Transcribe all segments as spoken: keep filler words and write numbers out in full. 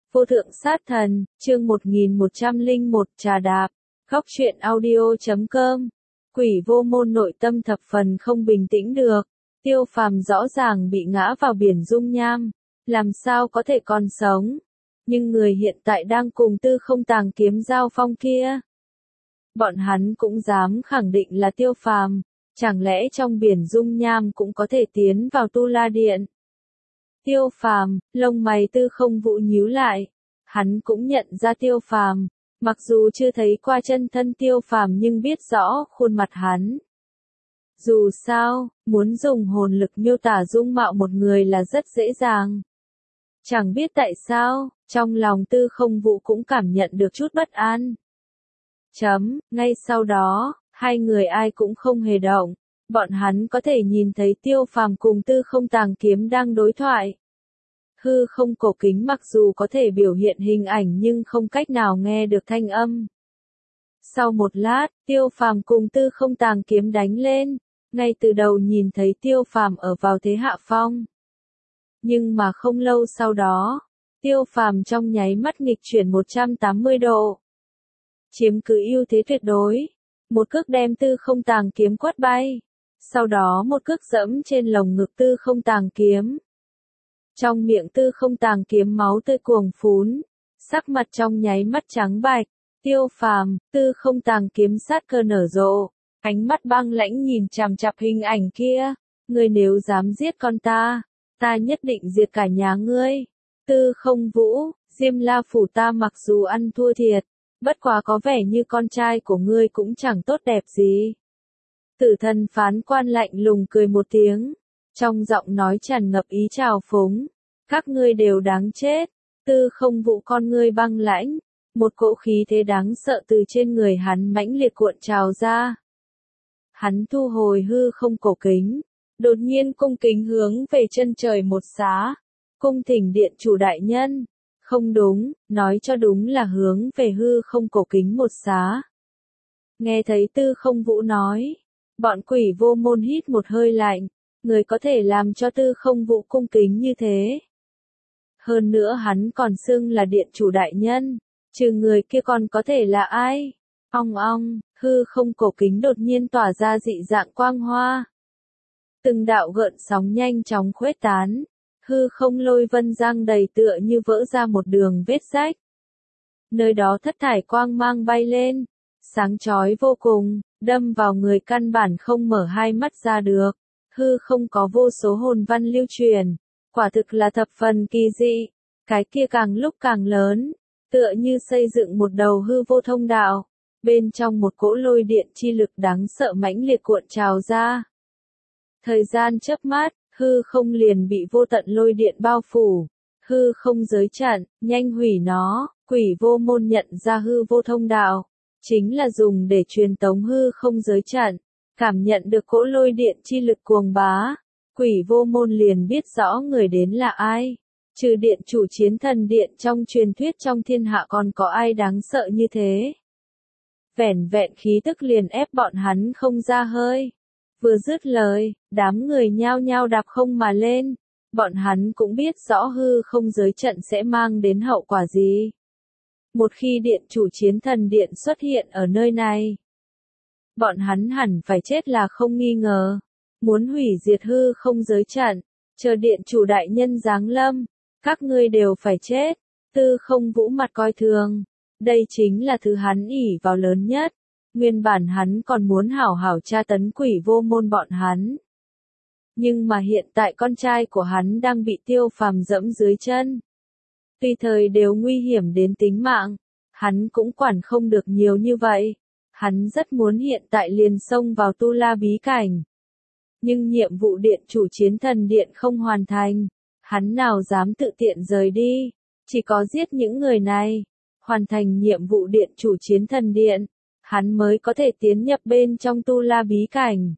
Vô thượng sát thần, chương một nghìn một trăm lẻ một trà đạp, khóc chuyện audio chấm com. Quỷ vô môn nội tâm thập phần không bình tĩnh được. Tiêu Phàm rõ ràng bị ngã vào biển dung nham, làm sao có thể còn sống. Nhưng người hiện tại đang cùng Tư Không Tàng Kiếm giao phong kia. Bọn hắn cũng dám khẳng định là Tiêu Phàm, chẳng lẽ trong biển dung nham cũng có thể tiến vào Tu La Điện. Tiêu Phàm, lông mày Tư Không Vũ nhíu lại. Hắn cũng nhận ra Tiêu Phàm, mặc dù chưa thấy qua chân thân Tiêu Phàm nhưng biết rõ khuôn mặt hắn. Dù sao, muốn dùng hồn lực miêu tả dung mạo một người là rất dễ dàng. Chẳng biết tại sao, trong lòng Tư Không Vũ cũng cảm nhận được chút bất an. Chấm, ngay sau đó, hai người ai cũng không hề động. Bọn hắn có thể nhìn thấy Tiêu Phàm cùng Tư Không Tàng Kiếm đang đối thoại. Hư không cổ kính mặc dù có thể biểu hiện hình ảnh nhưng không cách nào nghe được thanh âm. Sau một lát, Tiêu Phàm cùng Tư Không Tàng Kiếm đánh lên. Ngay từ đầu nhìn thấy Tiêu Phàm ở vào thế hạ phong. Nhưng mà không lâu sau đó, Tiêu Phàm trong nháy mắt nghịch chuyển một trăm tám mươi độ. Chiếm cứ ưu thế tuyệt đối. Một cước đem Tư Không Tàng Kiếm quất bay. Sau đó một cước dẫm trên lồng ngực Tư Không Tàng Kiếm. Trong miệng Tư Không Tàng Kiếm máu tươi cuồng phún. Sắc mặt trong nháy mắt trắng bạch. Tiêu Phàm, Tư Không Tàng Kiếm sát cơ nở rộ. Ánh mắt băng lãnh nhìn chằm chằm hình ảnh kia. Ngươi nếu dám giết con ta, ta nhất định diệt cả nhà ngươi. Tư Không Vũ, Diêm La Phủ ta mặc dù ăn thua thiệt, bất quá có vẻ như con trai của ngươi cũng chẳng tốt đẹp gì. Tử Thần phán quan lạnh lùng cười một tiếng, trong giọng nói tràn ngập ý trào phúng. Các ngươi đều đáng chết. Tư Không Vũ con ngươi băng lãnh, một cỗ khí thế đáng sợ từ trên người hắn mãnh liệt cuộn trào ra. Hắn thu hồi hư không cổ kính, đột nhiên cung kính hướng về chân trời một xá. Cung thỉnh điện chủ đại nhân. Không đúng, nói cho đúng là hướng về hư không cổ kính một xá. Nghe thấy Tư Không Vũ nói, bọn quỷ vô môn hít một hơi lạnh. Người có thể làm cho Tư Không Vũ cung kính như thế. Hơn nữa hắn còn xưng là điện chủ đại nhân, trừ người kia còn có thể là ai? Ong ong, hư không cổ kính đột nhiên tỏa ra dị dạng quang hoa. Từng đạo gợn sóng nhanh chóng khuếch tán, hư không lôi vân giăng đầy tựa như vỡ ra một đường vết rách. Nơi đó thất thải quang mang bay lên, sáng chói vô cùng, đâm vào người căn bản không mở hai mắt ra được. Hư không có vô số hồn văn lưu truyền, quả thực là thập phần kỳ dị. Cái kia càng lúc càng lớn, tựa như xây dựng một đầu hư vô thông đạo. Bên trong một cỗ lôi điện chi lực đáng sợ mãnh liệt cuộn trào ra. Thời gian chớp mắt, hư không liền bị vô tận lôi điện bao phủ. Hư không giới trận, nhanh hủy nó. Quỷ vô môn nhận ra hư vô thông đạo, chính là dùng để truyền tống hư không giới trận. Cảm nhận được cỗ lôi điện chi lực cuồng bá, quỷ vô môn liền biết rõ người đến là ai. Trừ điện chủ chiến thần điện trong truyền thuyết trong thiên hạ còn có ai đáng sợ như thế. Vẻn vẹn khí tức liền ép bọn hắn không ra hơi. Vừa dứt lời, đám người nhao nhao đạp không mà lên. Bọn hắn cũng biết rõ hư không giới trận sẽ mang đến hậu quả gì. Một khi điện chủ chiến thần điện xuất hiện ở nơi này, bọn hắn hẳn phải chết là không nghi ngờ. Muốn hủy diệt hư không giới trận, chờ điện chủ đại nhân giáng lâm, các ngươi đều phải chết. Tư Không Vũ mặt coi thường. Đây chính là thứ hắn ỷ vào lớn nhất. Nguyên bản hắn còn muốn hảo hảo tra tấn quỷ vô môn bọn hắn. Nhưng mà hiện tại con trai của hắn đang bị Tiêu Phàm dẫm dưới chân. Tùy thời đều nguy hiểm đến tính mạng, hắn cũng quản không được nhiều như vậy. Hắn rất muốn hiện tại liền xông vào Tu La bí cảnh. Nhưng nhiệm vụ điện chủ chiến thần điện không hoàn thành. Hắn nào dám tự tiện rời đi. Chỉ có giết những người này, hoàn thành nhiệm vụ điện chủ chiến thần điện, hắn mới có thể tiến nhập bên trong Tu La bí cảnh.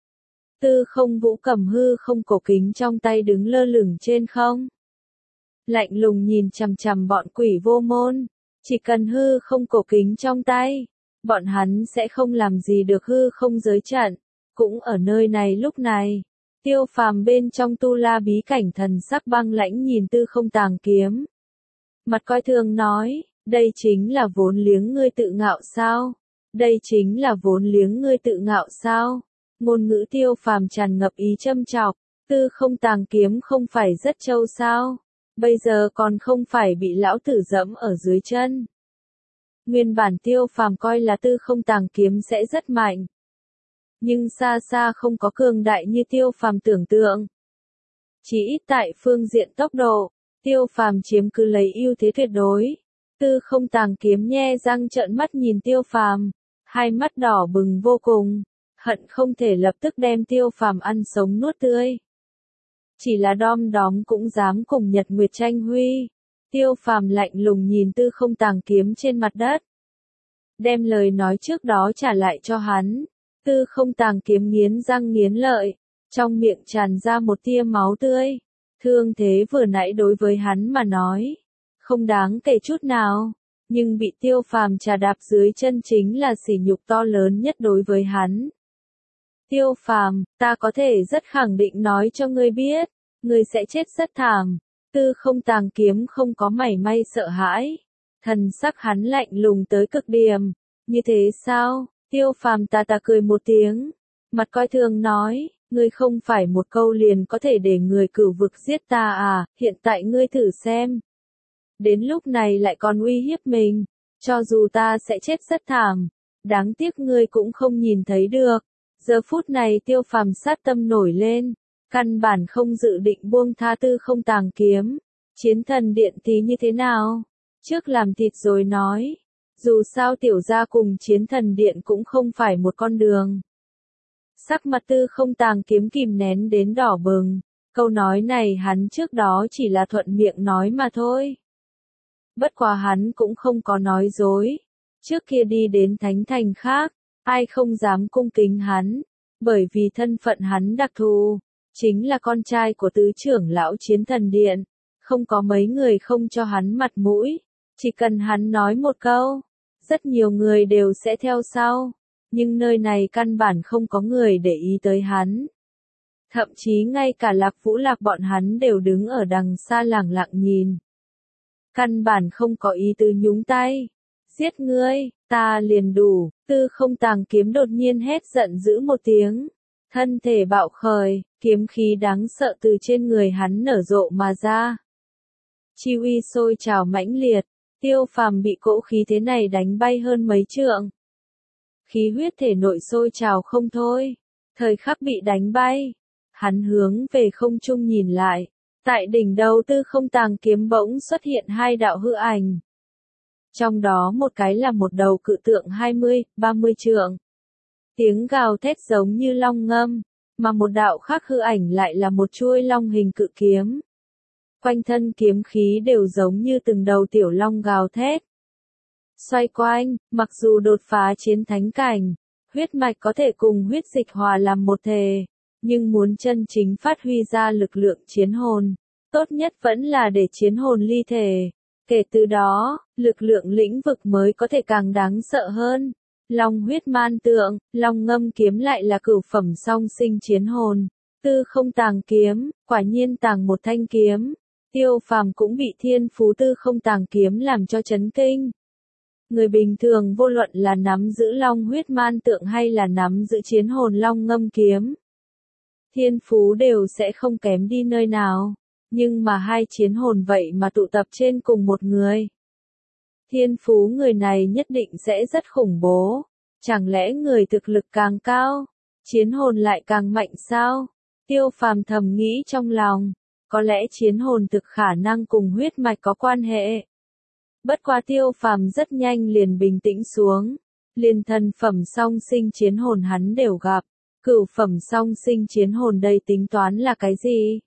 Tư Không Vũ cầm hư không cổ kính trong tay đứng lơ lửng trên không. Lạnh lùng nhìn chằm chằm bọn quỷ vô môn. Chỉ cần hư không cổ kính trong tay, bọn hắn sẽ không làm gì được hư không giới trận. Cũng ở nơi này lúc này, Tiêu Phàm bên trong Tu La bí cảnh thần sắc băng lãnh nhìn Tư Không Tàng Kiếm. Mặt coi thường nói, đây chính là vốn liếng ngươi tự ngạo sao? Đây chính là vốn liếng ngươi tự ngạo sao? Ngôn ngữ Tiêu Phàm tràn ngập ý châm chọc, tư không tàng kiếm không phải rất trâu sao? Bây giờ còn không phải bị lão tử dẫm ở dưới chân. Nguyên bản Tiêu Phàm coi là tư không tàng kiếm sẽ rất mạnh. Nhưng xa xa không có cường đại như Tiêu Phàm tưởng tượng. Chỉ ít tại phương diện tốc độ, Tiêu Phàm chiếm cứ lấy ưu thế tuyệt đối. Tư không tàng kiếm nhe răng trợn mắt nhìn Tiêu Phàm, hai mắt đỏ bừng vô cùng, hận không thể lập tức đem Tiêu Phàm ăn sống nuốt tươi. Chỉ là đom đóm cũng dám cùng Nhật Nguyệt tranh huy. Tiêu Phàm lạnh lùng nhìn tư không tàng kiếm trên mặt đất. Đem lời nói trước đó trả lại cho hắn. Tư không tàng kiếm nghiến răng nghiến lợi, trong miệng tràn ra một tia máu tươi. Thương thế vừa nãy đối với hắn mà nói, không đáng kể chút nào, nhưng bị Tiêu Phàm trà đạp dưới chân chính là sỉ nhục to lớn nhất đối với hắn. Tiêu Phàm, ta có thể rất khẳng định nói cho ngươi biết, ngươi sẽ chết rất thảm. Tư không tàng kiếm không có mảy may sợ hãi, thần sắc hắn lạnh lùng tới cực điểm. Như thế sao? Tiêu Phàm ta ta cười một tiếng, mặt coi thường nói, ngươi không phải một câu liền có thể để người cửu vực giết ta à, hiện tại ngươi thử xem. Đến lúc này lại còn uy hiếp mình, cho dù ta sẽ chết rất thảm, đáng tiếc ngươi cũng không nhìn thấy được. Giờ phút này Tiêu Phàm sát tâm nổi lên, căn bản không dự định buông tha tư không tàng kiếm. Chiến thần điện thì như thế nào? Trước làm thịt rồi nói. Dù sao tiểu gia cùng chiến thần điện cũng không phải một con đường. Sắc mặt tư không tàng kiếm kìm nén đến đỏ bừng. Câu nói này hắn trước đó chỉ là thuận miệng nói mà thôi. Bất quá hắn cũng không có nói dối. Trước kia đi đến thánh thành khác, ai không dám cung kính hắn. Bởi vì thân phận hắn đặc thù, chính là con trai của tứ trưởng lão chiến thần điện. Không có mấy người không cho hắn mặt mũi. Chỉ cần hắn nói một câu, rất nhiều người đều sẽ theo sau, nhưng nơi này căn bản không có người để ý tới hắn. Thậm chí ngay cả Lạc Vũ Lạc bọn hắn đều đứng ở đằng xa lẳng lặng nhìn. Căn bản không có ý tứ nhúng tay. Giết ngươi, ta liền đủ. Tư không tàng kiếm đột nhiên hét giận dữ một tiếng. Thân thể bạo khởi, kiếm khí đáng sợ từ trên người hắn nở rộ mà ra. Chi uy sôi trào mãnh liệt. Tiêu Phàm bị cỗ khí thế này đánh bay hơn mấy trượng. Khí huyết thể nội sôi trào không thôi. Thời khắc bị đánh bay. Hắn hướng về không trung nhìn lại. Tại đỉnh đầu tư không tàng kiếm bỗng xuất hiện hai đạo hư ảnh. Trong đó một cái là một đầu cự tượng hai mươi, ba mươi trượng. Tiếng gào thét giống như long ngâm. Mà một đạo khác hư ảnh lại là một chuôi long hình cự kiếm. Quanh thân kiếm khí đều giống như từng đầu tiểu long gào thét. Xoay quanh, mặc dù đột phá chiến thánh cảnh, huyết mạch có thể cùng huyết dịch hòa làm một thể, nhưng muốn chân chính phát huy ra lực lượng chiến hồn, tốt nhất vẫn là để chiến hồn ly thể. Kể từ đó, lực lượng lĩnh vực mới có thể càng đáng sợ hơn. Long huyết man tượng, long ngâm kiếm lại là cửu phẩm song sinh chiến hồn. Tư không tàng kiếm, quả nhiên tàng một thanh kiếm. Tiêu Phàm cũng bị thiên phú tư không tàng kiếm làm cho chấn kinh. Người bình thường vô luận là nắm giữ long huyết man tượng hay là nắm giữ chiến hồn long ngâm kiếm. Thiên phú đều sẽ không kém đi nơi nào. Nhưng mà hai chiến hồn vậy mà tụ tập trên cùng một người. Thiên phú người này nhất định sẽ rất khủng bố. Chẳng lẽ người thực lực càng cao, chiến hồn lại càng mạnh sao? Tiêu Phàm thầm nghĩ trong lòng. Có lẽ chiến hồn thực khả năng cùng huyết mạch có quan hệ. Bất quá Tiêu Phàm rất nhanh liền bình tĩnh xuống. Liền thần phẩm song sinh chiến hồn hắn đều gặp. Cửu phẩm song sinh chiến hồn đây tính toán là cái gì?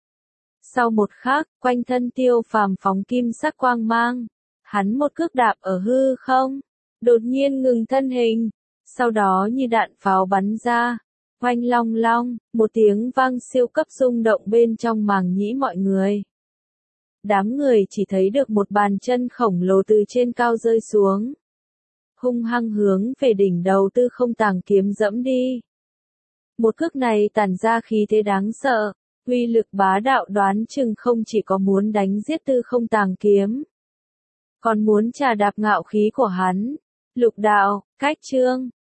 Sau một khắc, quanh thân Tiêu Phàm phóng kim sắc quang mang. Hắn một cước đạp ở hư không. Đột nhiên ngừng thân hình. Sau đó như đạn pháo bắn ra. Oanh long long, một tiếng vang siêu cấp rung động bên trong màng nhĩ mọi người. Đám người chỉ thấy được một bàn chân khổng lồ từ trên cao rơi xuống. Hung hăng hướng về đỉnh đầu tư không tàng kiếm dẫm đi. Một cước này tản ra khí thế đáng sợ, uy lực bá đạo đoán chừng không chỉ có muốn đánh giết tư không tàng kiếm. còn muốn trà đạp ngạo khí của hắn. Lục đạo, cách chương.